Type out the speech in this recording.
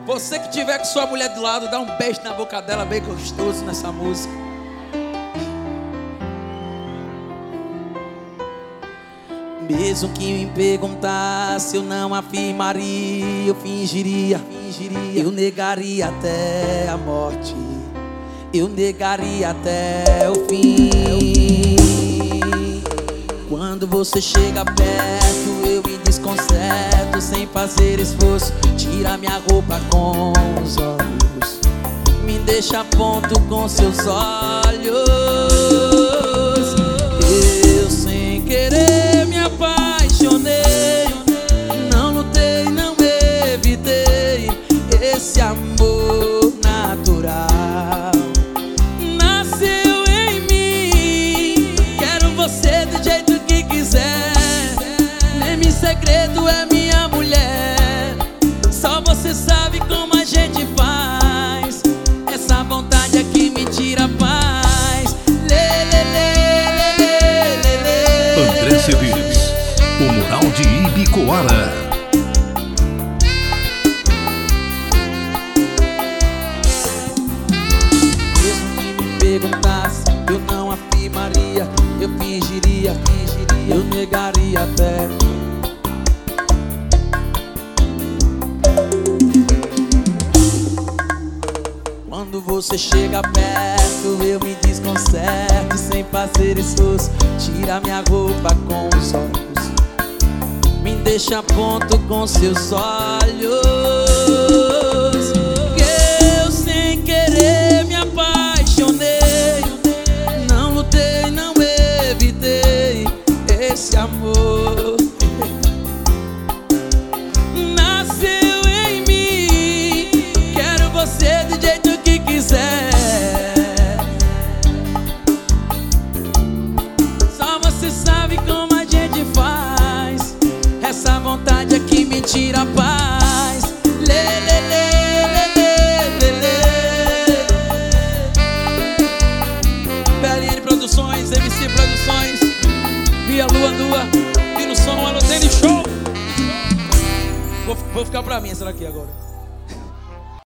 Você que tiver com sua mulher do lado, dá um beijo na boca dela bem gostoso nessa música. Mesmo que me perguntasse, eu não afirmaria, eu fingiria, eu negaria até a morte, eu negaria até o fim. Quando você chega perto, eu me desconcerto sem fazer esforço. Tira minha roupa com os olhos, me deixa a ponto com seus olhos. Eu sem querer me apaixonei, não lutei, não evitei. Esse amor natural nasceu em mim. Quero você do jeito que quiser, nem segredo é minha mulher. Só você sabe como a gente faz. Essa vontade aqui me tira a paz. André Cedeiros, o Mural de Ibicoara. Mesmo que me perguntasse, eu não afirmaria, eu fingiria, eu negaria até. Quando você chega perto, eu me desconcerto sem fazer esforço. Tira minha roupa com os olhos, me deixa a ponto com seus olhos. Eu sem querer me apaixonei, não lutei, não evitei. Esse amor nasceu em mim. Quero você do jeito que quiser. Só você sabe como a gente faz. Essa vontade aqui me tira a paz. PLN Produções, MC Produções, Via Lua Nua, e no som Alô Tênis Show. Vou ficar pra mim essa daqui agora.